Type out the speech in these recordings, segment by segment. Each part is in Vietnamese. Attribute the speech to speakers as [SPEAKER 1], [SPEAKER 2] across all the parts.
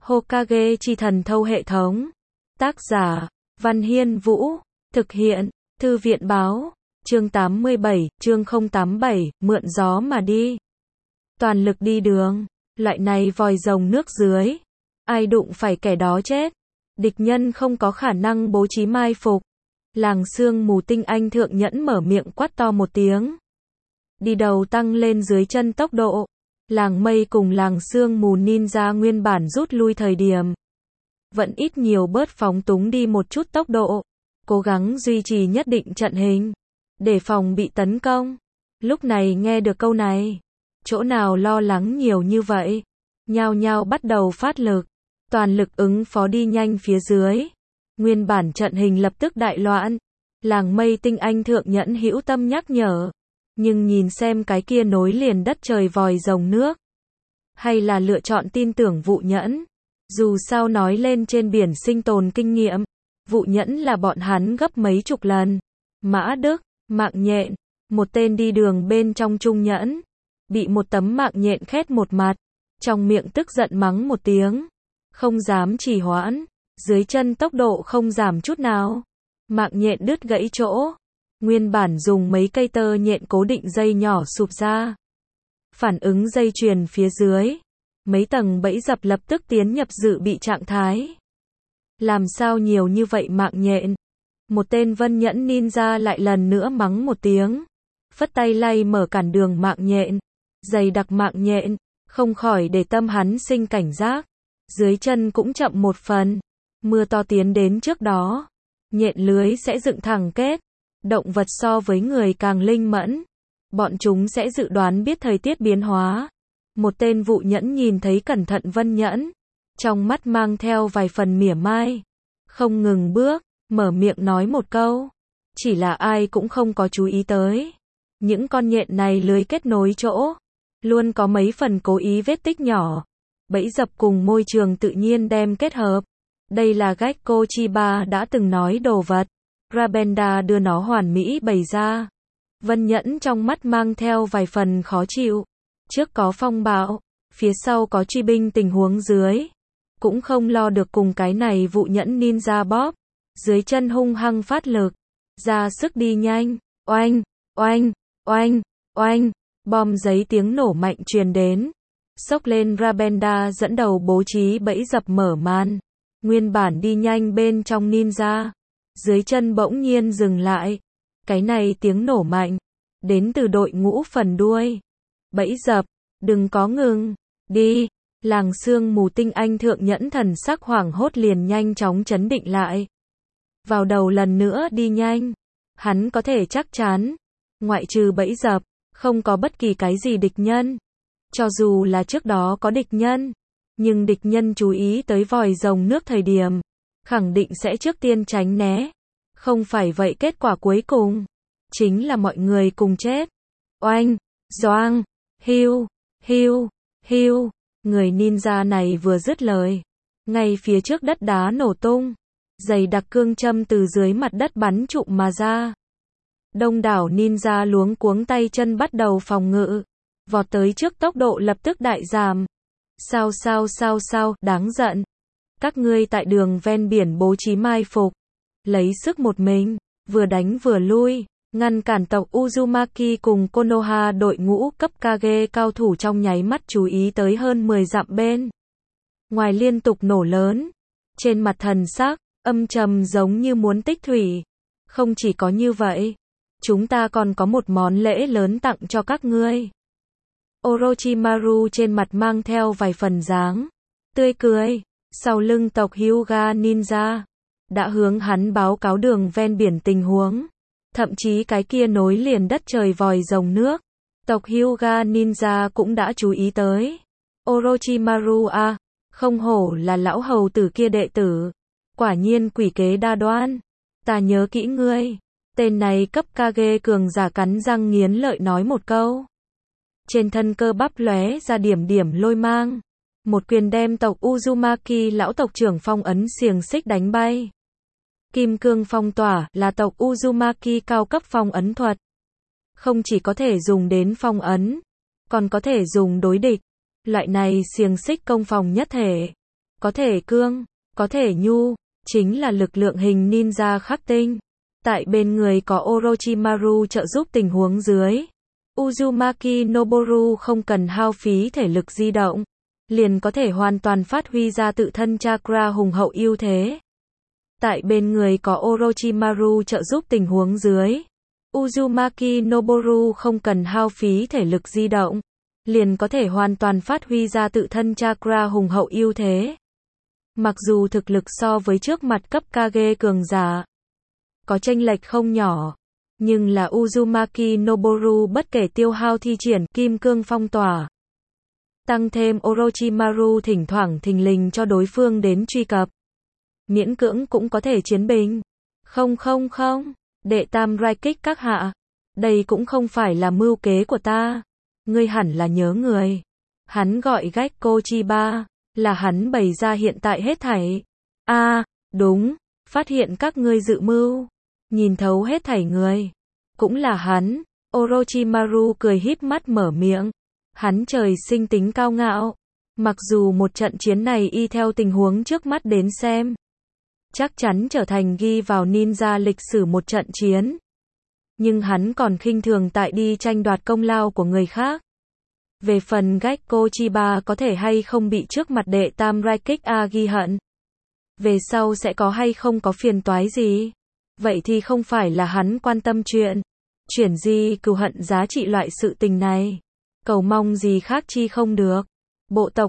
[SPEAKER 1] Hokage chi thần thâu hệ thống. Tác giả, Văn Hiên Vũ. Thực hiện, Thư viện báo. Chương 87, chương 087, mượn gió mà đi. Toàn lực đi đường. Loại này vòi rồng nước dưới. Ai đụng phải kẻ đó chết. Địch nhân không có khả năng bố trí mai phục. Làng sương mù tinh anh thượng nhẫn mở miệng quát to một tiếng. Đi đầu tăng lên dưới chân tốc độ. Làng mây cùng làng sương mù ninja nguyên bản rút lui thời điểm. Vẫn ít nhiều bớt phóng túng đi một chút tốc độ. Cố gắng duy trì nhất định trận hình. Để phòng bị tấn công. Lúc này nghe được câu này. Chỗ nào lo lắng nhiều như vậy. Nhao nhao bắt đầu phát lực. Toàn lực ứng phó đi nhanh phía dưới. Nguyên bản trận hình lập tức đại loạn. Làng mây tinh anh thượng nhẫn hữu tâm nhắc nhở. Nhưng nhìn xem cái kia nối liền đất trời vòi rồng nước. Hay là lựa chọn tin tưởng vụ nhẫn. Dù sao nói lên trên biển sinh tồn kinh nghiệm. Vụ nhẫn là bọn hắn gấp mấy chục lần. Mã Đức, mạng nhện. Một tên đi đường bên trong trung nhẫn. Bị một tấm mạng nhện khét một mặt. Trong miệng tức giận mắng một tiếng. Không dám trì hoãn. Dưới chân tốc độ không giảm chút nào. Mạng nhện đứt gãy chỗ. Nguyên bản dùng mấy cây tơ nhện cố định dây nhỏ sụp ra. Phản ứng dây chuyền phía dưới. Mấy tầng bẫy dập lập tức tiến nhập dự bị trạng thái. Làm sao nhiều như vậy mạng nhện? Một tên vân nhẫn ninja lại lần nữa mắng một tiếng. Phất tay lay mở cản đường mạng nhện. Dày đặc mạng nhện. Không khỏi để tâm hắn sinh cảnh giác. Dưới chân cũng chậm một phần. Mưa to tiến đến trước đó. Nhện lưới sẽ dựng thẳng kết. Động vật so với người càng linh mẫn. Bọn chúng sẽ dự đoán biết thời tiết biến hóa. Một tên vụ nhẫn nhìn thấy cẩn thận vân nhẫn. Trong mắt mang theo vài phần mỉa mai. Không ngừng bước, mở miệng nói một câu. Chỉ là ai cũng không có chú ý tới. Những con nhện này lưới kết nối chỗ. Luôn có mấy phần cố ý vết tích nhỏ. Bẫy dập cùng môi trường tự nhiên đem kết hợp. Đây là Gecko Chiba đã từng nói đồ vật. Rabenda đưa nó hoàn mỹ bày ra. Vân nhẫn trong mắt mang theo vài phần khó chịu. Trước có phong bạo, phía sau có truy binh tình huống dưới. Cũng không lo được cùng cái này vụ nhẫn ninja bóp. Dưới chân hung hăng phát lực. Ra sức đi nhanh. Oanh, oanh, oanh, oanh. Bom giấy tiếng nổ mạnh truyền đến. Xốc lên Rabenda dẫn đầu bố trí bẫy dập mở màn. Nguyên bản đi nhanh bên trong ninja. Dưới chân bỗng nhiên dừng lại. Cái này tiếng nổ mạnh. Đến từ đội ngũ phần đuôi. Bẫy dập. Đừng có ngừng. Đi. Làng sương mù tinh anh thượng nhẫn thần sắc hoảng hốt liền nhanh chóng chấn định lại. Vào đầu lần nữa đi nhanh. Hắn có thể chắc chắn. Ngoại trừ bẫy dập. Không có bất kỳ cái gì địch nhân. Cho dù là trước đó có địch nhân. Nhưng địch nhân chú ý tới vòi rồng nước thời điểm. Khẳng định sẽ trước tiên tránh né. Không phải vậy kết quả cuối cùng. Chính là mọi người cùng chết. Oanh, doang, hiu, hiu, hiu. Người ninja này vừa dứt lời. Ngay phía trước đất đá nổ tung. Dày đặc cương châm từ dưới mặt đất bắn trụm mà ra. Đông đảo ninja luống cuống tay chân bắt đầu phòng ngự. Vọt tới trước tốc độ lập tức đại giảm. Sao, đáng giận. Các ngươi tại đường ven biển bố trí mai phục. Lấy sức một mình, vừa đánh vừa lui. Ngăn cản tộc Uzumaki cùng Konoha đội ngũ cấp Kage cao thủ trong nháy mắt chú ý tới hơn 10 dặm bên. Ngoài liên tục nổ lớn. Trên mặt thần sắc, âm trầm giống như muốn tích thủy. Không chỉ có như vậy. Chúng ta còn có một món lễ lớn tặng cho các ngươi. Orochimaru trên mặt mang theo vài phần dáng. Tươi cười. Sau lưng tộc Hyuga Ninja. Đã hướng hắn báo cáo đường ven biển tình huống. Thậm chí cái kia nối liền đất trời vòi rồng nước. Tộc Hyuga Ninja cũng đã chú ý tới. Orochimaru à, không hổ là lão hầu tử kia đệ tử. Quả nhiên quỷ kế đa đoan. Ta nhớ kỹ ngươi. Tên này cấp Kage cường giả cắn răng nghiến lợi nói một câu. Trên thân cơ bắp lóe ra điểm điểm lôi mang. Một quyền đem tộc Uzumaki lão tộc trưởng phong ấn xiềng xích đánh bay. Kim cương phong tỏa là tộc Uzumaki cao cấp phong ấn thuật. Không chỉ có thể dùng đến phong ấn, còn có thể dùng đối địch. Loại này xiềng xích công phòng nhất thể. có thể cương, có thể nhu, chính là lực lượng hình ninja khắc tinh. Tại bên người có Orochimaru trợ giúp tình huống dưới, Uzumaki Noboru không cần hao phí thể lực di động, liền có thể hoàn toàn phát huy ra tự thân chakra hùng hậu ưu thế. Tại bên người có Orochimaru trợ giúp tình huống dưới, Uzumaki Noboru không cần hao phí thể lực di động, liền có thể hoàn toàn phát huy ra tự thân chakra hùng hậu ưu thế. Mặc dù thực lực so với trước mặt cấp Kage cường giả có chênh lệch không nhỏ, nhưng là Uzumaki Noboru bất kể tiêu hao thi triển kim cương phong tỏa. Tăng thêm Orochimaru thỉnh thoảng thình lình cho đối phương đến truy cập, miễn cưỡng cũng có thể chiến bình. Không, đệ tam rai kích các hạ, đây cũng không phải là mưu kế của ta. Ngươi hẳn là nhớ người. Hắn gọi Gekko Chiba, là hắn bày ra hiện tại hết thảy. Đúng, phát hiện các ngươi dự mưu, nhìn thấu hết thảy người. Cũng là hắn. Orochimaru cười híp mắt mở miệng. Hắn trời sinh tính cao ngạo. Mặc dù một trận chiến này y theo tình huống trước mắt đến xem, chắc chắn trở thành ghi vào ninja lịch sử một trận chiến. Nhưng hắn còn khinh thường tại đi tranh đoạt công lao của người khác. Về phần Gekko Chiba có thể hay không bị trước mặt đệ tam rai kích ghi hận, về sau sẽ có hay không có phiền toái gì, vậy thì không phải là hắn quan tâm chuyện. Chuyển di cừu hận giá trị loại sự tình này, cầu mong gì khác chi không được. Bộ tộc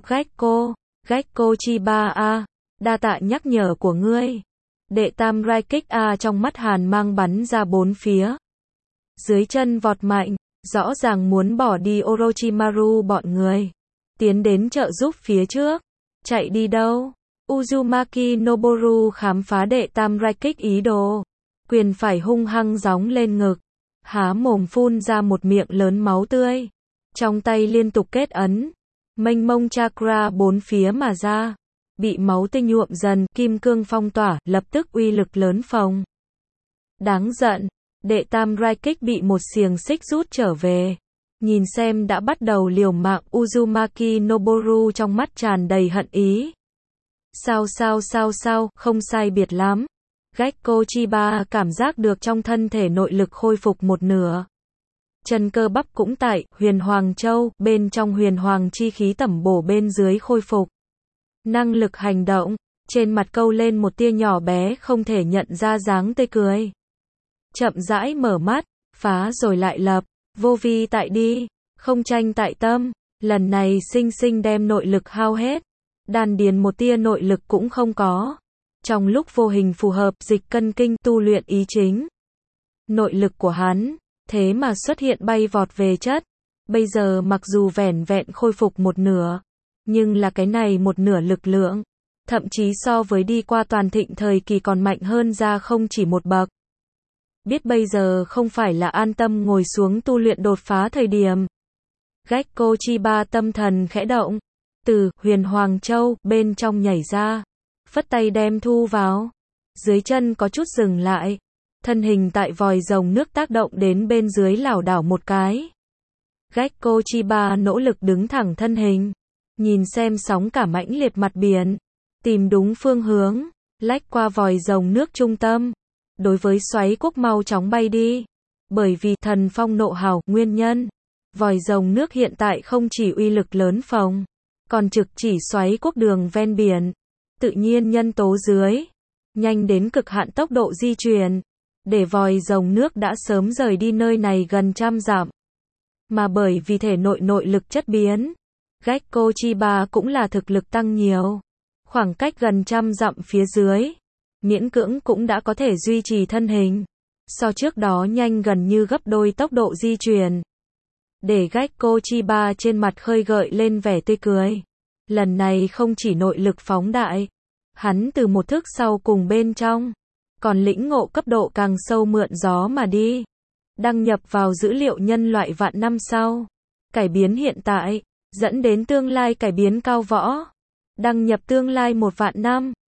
[SPEAKER 1] Gekko Chiba đa tạ nhắc nhở của ngươi. Đệ tam rai kích trong mắt hàn mang bắn ra bốn phía. Dưới chân vọt mạnh, rõ ràng muốn bỏ đi Orochimaru bọn người. Tiến đến trợ giúp phía trước. Chạy đi đâu? Uzumaki Noboru khám phá đệ tam rai kích ý đồ. Quyền phải hung hăng gióng lên ngực. Há mồm phun ra một miệng lớn máu tươi. Trong tay liên tục kết ấn. Mênh mông chakra bốn phía mà ra. Bị máu tươi nhuộm dần, kim cương phong tỏa, lập tức uy lực lớn phồng. Đáng giận, đệ tam rai kích bị một xiềng xích rút trở về. Nhìn xem đã bắt đầu liều mạng Uzumaki Noboru trong mắt tràn đầy hận ý. Sao, không sai biệt lắm. Gekko Chiba cảm giác được trong thân thể nội lực khôi phục một nửa. Chân cơ bắp cũng tại Huyền Hoàng Châu, bên trong huyền hoàng chi khí tẩm bổ bên dưới khôi phục. Năng lực hành động, trên mặt câu lên một tia nhỏ bé không thể nhận ra dáng tươi cười. Chậm rãi mở mắt, phá rồi lại lập, vô vi tại đi, không tranh tại tâm, lần này sinh sinh đem nội lực hao hết, đan điền một tia nội lực cũng không có. Trong lúc vô hình phù hợp dịch cân kinh tu luyện ý chính. Nội lực của hắn, thế mà xuất hiện bay vọt về chất. Bây giờ mặc dù vẻn vẹn khôi phục một nửa, nhưng là cái này một nửa lực lượng, thậm chí so với đi qua toàn thịnh thời kỳ còn mạnh hơn ra không chỉ một bậc. Biết bây giờ không phải là an tâm ngồi xuống tu luyện đột phá thời điểm. Gekko Chiba tâm thần khẽ động, từ Huyền Hoàng Châu bên trong nhảy ra, phất tay đem thu vào. Dưới chân có chút dừng lại, thân hình tại vòi rồng nước tác động đến bên dưới lảo đảo một cái. Gekko Chiba nỗ lực đứng thẳng thân hình, nhìn xem sóng cả mãnh liệt mặt biển, tìm đúng phương hướng, lách qua vòi rồng nước trung tâm. Đối với xoáy quốc mau chóng bay đi. Bởi vì thần phong nộ hào nguyên nhân, vòi rồng nước hiện tại không chỉ uy lực lớn phồng, còn trực chỉ xoáy quốc đường ven biển. Tự nhiên nhân tố dưới, nhanh đến cực hạn tốc độ di chuyển, để vòi rồng nước đã sớm rời đi nơi này gần 100 dặm. Mà bởi vì thể nội lực chất biến, Gekko Chiba cũng là thực lực tăng nhiều. Khoảng cách gần 100 dặm phía dưới, miễn cưỡng cũng đã có thể duy trì thân hình. So trước đó nhanh gần như gấp đôi tốc độ di chuyển. Để Gekko Chiba trên mặt khơi gợi lên vẻ tươi cười. Lần này không chỉ nội lực phóng đại, hắn từ một thức sau cùng bên trong, còn lĩnh ngộ cấp độ càng sâu mượn gió mà đi. Đăng nhập vào dữ liệu nhân loại vạn năm sau. Cải biến hiện tại, dẫn đến tương lai cải biến cao võ. Đăng nhập tương lai 1 vạn năm.